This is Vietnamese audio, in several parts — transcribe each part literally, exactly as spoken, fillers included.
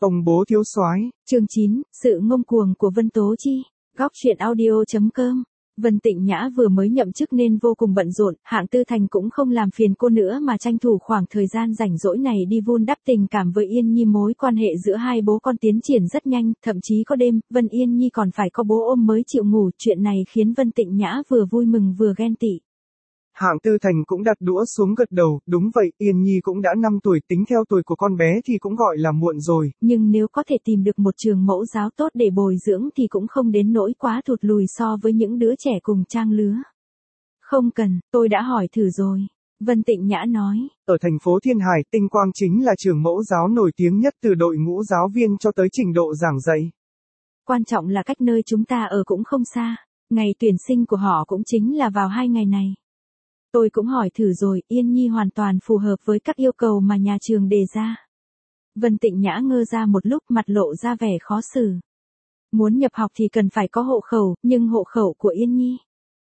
Ông bố thiếu soái. Chương chín, sự ngông cuồng của Vân Tố Chi. Góc truyện audio chấm com. Vân Tịnh Nhã vừa mới nhậm chức nên vô cùng bận rộn, Hạng Tư Thành cũng không làm phiền cô nữa mà tranh thủ khoảng thời gian rảnh rỗi này đi vun đắp tình cảm với Yên Nhi. Mối quan hệ giữa hai bố con tiến triển rất nhanh, thậm chí có đêm, Vân Yên Nhi còn phải có bố ôm mới chịu ngủ, chuyện này khiến Vân Tịnh Nhã vừa vui mừng vừa ghen tị. Hạng Tư Thành cũng đặt đũa xuống gật đầu, đúng vậy, Yên Nhi cũng đã năm tuổi, tính theo tuổi của con bé thì cũng gọi là muộn rồi. Nhưng nếu có thể tìm được một trường mẫu giáo tốt để bồi dưỡng thì cũng không đến nỗi quá thụt lùi so với những đứa trẻ cùng trang lứa. Không cần, tôi đã hỏi thử rồi. Vân Tịnh Nhã nói. Ở thành phố Thiên Hải, Tinh Quang chính là trường mẫu giáo nổi tiếng nhất từ đội ngũ giáo viên cho tới trình độ giảng dạy. Quan trọng là cách nơi chúng ta ở cũng không xa. Ngày tuyển sinh của họ cũng chính là vào hai ngày này. Tôi cũng hỏi thử rồi, Yên Nhi hoàn toàn phù hợp với các yêu cầu mà nhà trường đề ra. Vân Tịnh Nhã ngơ ra một lúc, mặt lộ ra vẻ khó xử. Muốn nhập học thì cần phải có hộ khẩu, nhưng hộ khẩu của Yên Nhi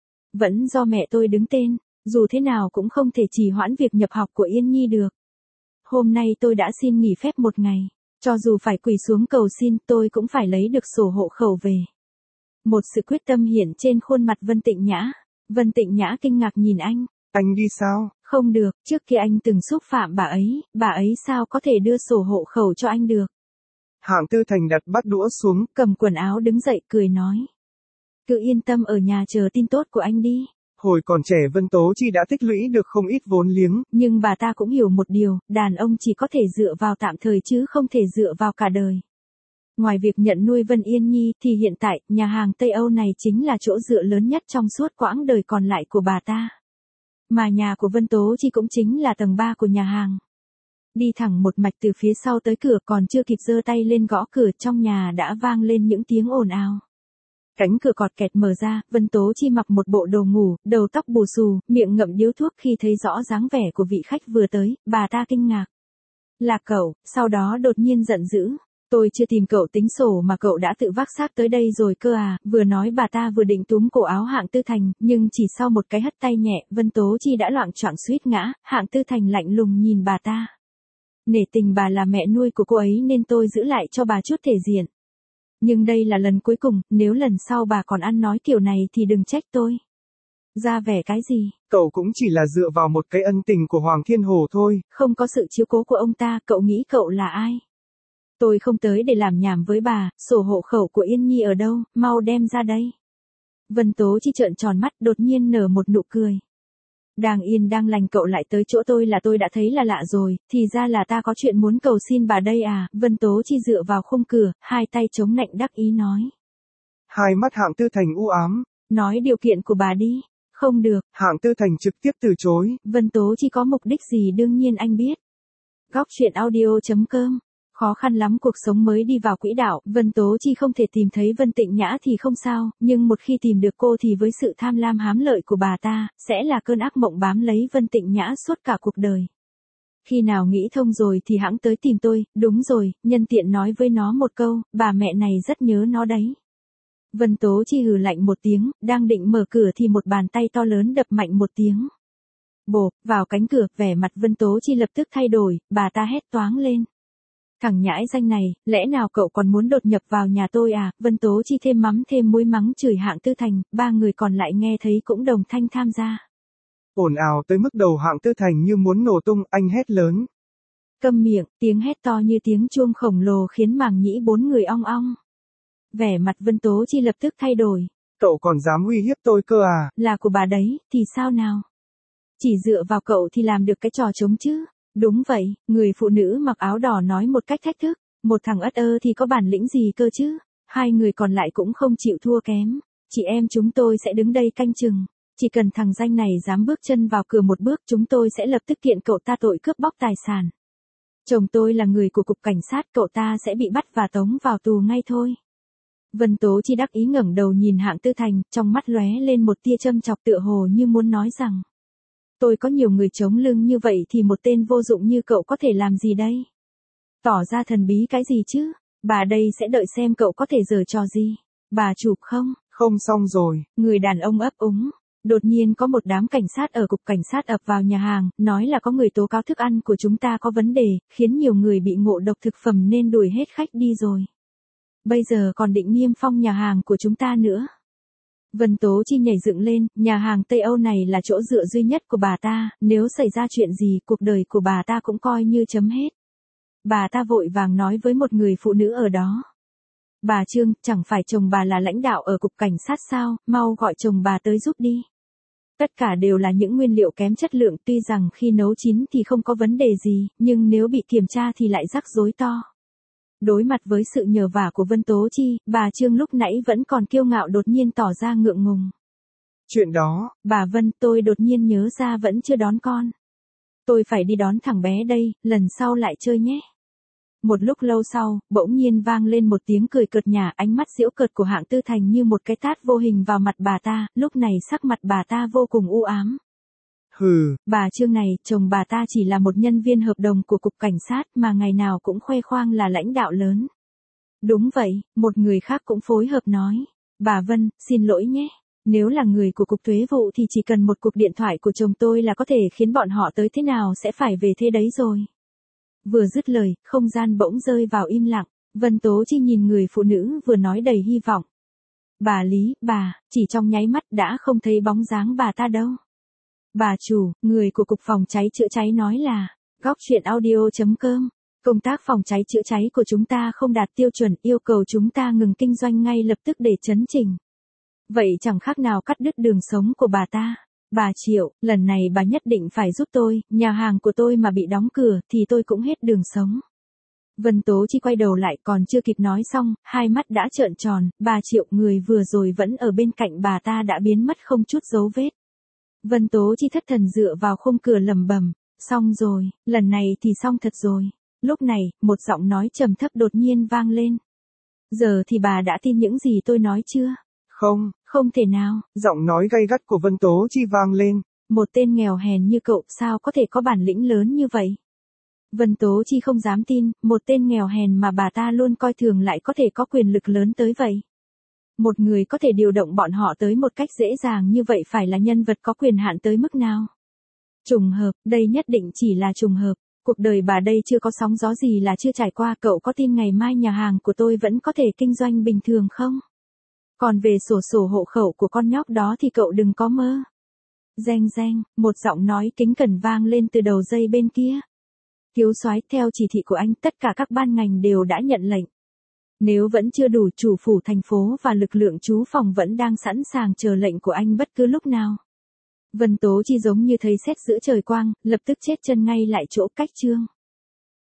vẫn do mẹ tôi đứng tên, dù thế nào cũng không thể trì hoãn việc nhập học của Yên Nhi được. Hôm nay tôi đã xin nghỉ phép một ngày, cho dù phải quỳ xuống cầu xin tôi cũng phải lấy được sổ hộ khẩu về. Một sự quyết tâm hiện trên khuôn mặt Vân Tịnh Nhã. Vân Tịnh Nhã kinh ngạc nhìn anh. Anh đi sao? Không được, trước kia anh từng xúc phạm bà ấy, bà ấy sao có thể đưa sổ hộ khẩu cho anh được. Hạng Tư Thành đặt bát đũa xuống, cầm quần áo đứng dậy cười nói. Cứ yên tâm ở nhà chờ tin tốt của anh đi. Hồi còn trẻ Vân Tố Chi đã tích lũy được không ít vốn liếng. Nhưng bà ta cũng hiểu một điều, đàn ông chỉ có thể dựa vào tạm thời chứ không thể dựa vào cả đời. Ngoài việc nhận nuôi Vân Yên Nhi thì hiện tại, nhà hàng Tây Âu này chính là chỗ dựa lớn nhất trong suốt quãng đời còn lại của bà ta. Mà nhà của Vân Tố Chi cũng chính là tầng ba của nhà hàng. Đi thẳng một mạch từ phía sau tới cửa, còn chưa kịp giơ tay lên gõ cửa, trong nhà đã vang lên những tiếng ồn ào. Cánh cửa cọt kẹt mở ra, Vân Tố Chi mặc một bộ đồ ngủ, đầu tóc bù xù, miệng ngậm điếu thuốc. Khi thấy rõ dáng vẻ của vị khách vừa tới, bà ta kinh ngạc. Là cậu, sau đó đột nhiên giận dữ. Tôi chưa tìm cậu tính sổ mà cậu đã tự vác xác tới đây rồi cơ à, vừa nói bà ta vừa định túm cổ áo Hạng Tư Thành, nhưng chỉ sau một cái hất tay nhẹ, Vân Tố Chi đã loạng choạng suýt ngã. Hạng Tư Thành lạnh lùng nhìn bà ta. Nể tình bà là mẹ nuôi của cô ấy nên tôi giữ lại cho bà chút thể diện. Nhưng đây là lần cuối cùng, nếu lần sau bà còn ăn nói kiểu này thì đừng trách tôi. Ra vẻ cái gì? Cậu cũng chỉ là dựa vào một cái ân tình của Hoàng Thiên Hồ thôi. Không có sự chiếu cố của ông ta, cậu nghĩ cậu là ai? Tôi không tới để làm nhảm với bà, sổ hộ khẩu của Yên Nhi ở đâu, mau đem ra đây. Vân Tố Chi trợn tròn mắt, đột nhiên nở một nụ cười. Đang yên đang lành cậu lại tới chỗ tôi là tôi đã thấy là lạ rồi, thì ra là ta có chuyện muốn cầu xin bà đây à. Vân Tố Chi dựa vào khung cửa, hai tay chống nạnh đắc ý nói. Hai mắt Hạng Tư Thành u ám. Nói điều kiện của bà đi. Không được. Hạng Tư Thành trực tiếp từ chối. Vân Tố Chi có mục đích gì đương nhiên anh biết. Góc truyện audio chấm com. Khó khăn lắm cuộc sống mới đi vào quỹ đạo, Vân Tố Chi không thể tìm thấy Vân Tịnh Nhã thì không sao, nhưng một khi tìm được cô thì với sự tham lam hám lợi của bà ta, sẽ là cơn ác mộng bám lấy Vân Tịnh Nhã suốt cả cuộc đời. Khi nào nghĩ thông rồi thì hẵng tới tìm tôi, đúng rồi, nhân tiện nói với nó một câu, bà mẹ này rất nhớ nó đấy. Vân Tố Chi hừ lạnh một tiếng, đang định mở cửa thì một bàn tay to lớn đập mạnh một tiếng. Bộp, vào cánh cửa, vẻ mặt Vân Tố Chi lập tức thay đổi, bà ta hét toáng lên. Thằng nhãi danh này, lẽ nào cậu còn muốn đột nhập vào nhà tôi à? Vân Tố Chi thêm mắm thêm muối mắng chửi Hạng Tư Thành, ba người còn lại nghe thấy cũng đồng thanh tham gia. Ồn ào tới mức đầu Hạng Tư Thành như muốn nổ tung, anh hét lớn. Câm miệng, tiếng hét to như tiếng chuông khổng lồ khiến màng nhĩ bốn người ong ong. Vẻ mặt Vân Tố Chi lập tức thay đổi. Cậu còn dám uy hiếp tôi cơ à? Là của bà đấy, thì sao nào? Chỉ dựa vào cậu thì làm được cái trò trống chứ? Đúng vậy, người phụ nữ mặc áo đỏ nói một cách thách thức, một thằng ất ơ thì có bản lĩnh gì cơ chứ, hai người còn lại cũng không chịu thua kém, chị em chúng tôi sẽ đứng đây canh chừng, chỉ cần thằng danh này dám bước chân vào cửa một bước chúng tôi sẽ lập tức kiện cậu ta tội cướp bóc tài sản. Chồng tôi là người của cục cảnh sát, cậu ta sẽ bị bắt và tống vào tù ngay thôi. Vân Tố Chi đắc ý ngẩng đầu nhìn Hạng Tư Thành, trong mắt lóe lên một tia châm chọc tựa hồ như muốn nói rằng. Tôi có nhiều người chống lưng như vậy thì một tên vô dụng như cậu có thể làm gì đây? Tỏ ra thần bí cái gì chứ? Bà đây sẽ đợi xem cậu có thể giở trò gì. Bà chụp không? Không xong rồi. Người đàn ông ấp úng. Đột nhiên có một đám cảnh sát ở cục cảnh sát ập vào nhà hàng, nói là có người tố cáo thức ăn của chúng ta có vấn đề, khiến nhiều người bị ngộ độc thực phẩm nên đuổi hết khách đi rồi. Bây giờ còn định niêm phong nhà hàng của chúng ta nữa. Vân Tố Chi nhảy dựng lên, nhà hàng Tây Âu này là chỗ dựa duy nhất của bà ta, nếu xảy ra chuyện gì cuộc đời của bà ta cũng coi như chấm hết. Bà ta vội vàng nói với một người phụ nữ ở đó. Bà Trương, chẳng phải chồng bà là lãnh đạo ở cục cảnh sát sao, mau gọi chồng bà tới giúp đi. Tất cả đều là những nguyên liệu kém chất lượng, tuy rằng khi nấu chín thì không có vấn đề gì, nhưng nếu bị kiểm tra thì lại rắc rối to. Đối mặt với sự nhờ vả của Vân Tố Chi, bà Trương lúc nãy vẫn còn kiêu ngạo đột nhiên tỏ ra ngượng ngùng. Chuyện đó, bà Vân, tôi đột nhiên nhớ ra vẫn chưa đón con. Tôi phải đi đón thằng bé đây, lần sau lại chơi nhé. Một lúc lâu sau, bỗng nhiên vang lên một tiếng cười cợt nhả, ánh mắt giễu cợt của Hạng Tư Thành như một cái tát vô hình vào mặt bà ta, lúc này sắc mặt bà ta vô cùng u ám. Hừ, bà Trương này, chồng bà ta chỉ là một nhân viên hợp đồng của cục cảnh sát mà ngày nào cũng khoe khoang là lãnh đạo lớn. Đúng vậy, một người khác cũng phối hợp nói. Bà Vân, xin lỗi nhé. Nếu là người của cục thuế vụ thì chỉ cần một cuộc điện thoại của chồng tôi là có thể khiến bọn họ tới thế nào sẽ phải về thế đấy rồi. Vừa dứt lời, không gian bỗng rơi vào im lặng. Vân Tố Chi nhìn người phụ nữ vừa nói đầy hy vọng. Bà Lý, bà, chỉ trong nháy mắt đã không thấy bóng dáng bà ta đâu. Bà chủ, người của cục phòng cháy chữa cháy nói là, góc chuyện audio chấm com, công tác phòng cháy chữa cháy của chúng ta không đạt tiêu chuẩn, yêu cầu chúng ta ngừng kinh doanh ngay lập tức để chấn chỉnh. Vậy chẳng khác nào cắt đứt đường sống của bà ta. Bà Triệu, lần này bà nhất định phải giúp tôi, nhà hàng của tôi mà bị đóng cửa thì tôi cũng hết đường sống. Vân Tố Chi quay đầu lại, còn chưa kịp nói xong, hai mắt đã trợn tròn, bà Triệu, người vừa rồi vẫn ở bên cạnh bà ta đã biến mất không chút dấu vết. Vân Tố Chi thất thần dựa vào khung cửa lẩm bẩm, xong rồi, lần này thì xong thật rồi. Lúc này, một giọng nói trầm thấp đột nhiên vang lên. Giờ thì bà đã tin những gì tôi nói chưa? Không, không thể nào. Giọng nói gay gắt của Vân Tố Chi vang lên. Một tên nghèo hèn như cậu sao có thể có bản lĩnh lớn như vậy? Vân Tố Chi không dám tin, một tên nghèo hèn mà bà ta luôn coi thường lại có thể có quyền lực lớn tới vậy. Một người có thể điều động bọn họ tới một cách dễ dàng như vậy phải là nhân vật có quyền hạn tới mức nào? Trùng hợp, đây nhất định chỉ là trùng hợp. Cuộc đời bà đây chưa có sóng gió gì là chưa trải qua, cậu có tin ngày mai nhà hàng của tôi vẫn có thể kinh doanh bình thường không? Còn về sổ sổ hộ khẩu của con nhóc đó thì cậu đừng có mơ. Reng reng, một giọng nói kính cẩn vang lên từ đầu dây bên kia. Thiếu soái, theo chỉ thị của anh, tất cả các ban ngành đều đã nhận lệnh. Nếu vẫn chưa đủ, chủ phủ thành phố và lực lượng trú phòng vẫn đang sẵn sàng chờ lệnh của anh bất cứ lúc nào. Vân Tố Chi giống như thấy sét giữa trời quang, lập tức chết chân ngay lại chỗ. Cách chương.